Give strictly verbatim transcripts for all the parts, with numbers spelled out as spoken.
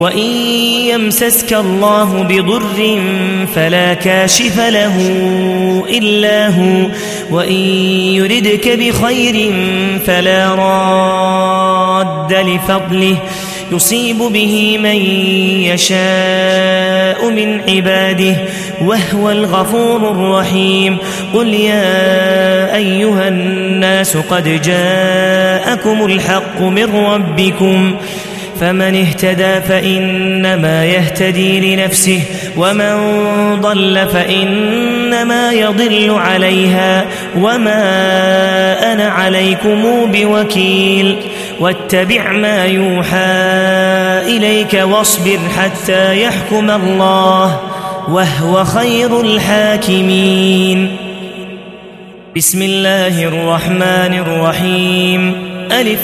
وإن يمسسك الله بضر فلا كاشف له إلا هو وإن يردك بخير فلا راد لفضله يصيب به من يشاء من عباده وهو الغفور الرحيم. قل يا أيها الناس قد جاءكم الحق من ربكم فمن اهتدى فإنما يهتدي لنفسه ومن ضل فإنما يضل عليها وما أنا عليكم بوكيل. واتبع ما يوحى إليك واصبر حتى يحكم الله وهو خير الحاكمين. بسم الله الرحمن الرحيم. ألف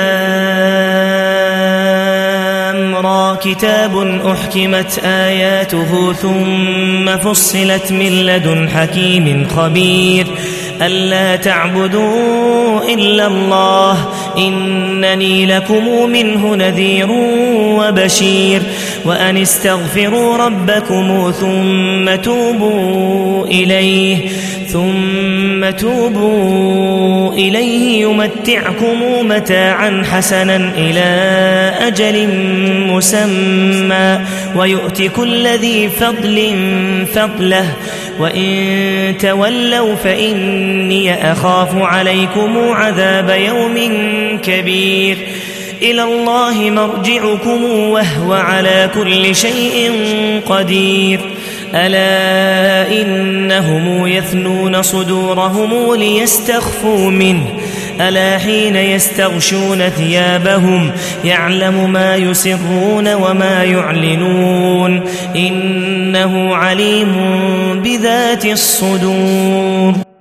لام را كتاب أحكمت آياته ثم فصلت من لدن حكيم خبير ألا تعبدوا إلا الله إنني لكم منه نذير وبشير. وأن استغفروا ربكم ثم توبوا إليه ثم توبوا إليه يمتعكم متاعا حسنا إلى أجل مسمى ويؤت كل ذي فضل فضله وإن تولوا فإني أخاف عليكم عذاب يوم كبير. إلى الله مرجعكم وهو على كل شيء قدير. ألا إنهم يثنون صدورهم ليستخفوا منه ألا حين يستغشون ثيابهم يعلم ما يسرون وما يعلنون إنه عليم بذات الصدور.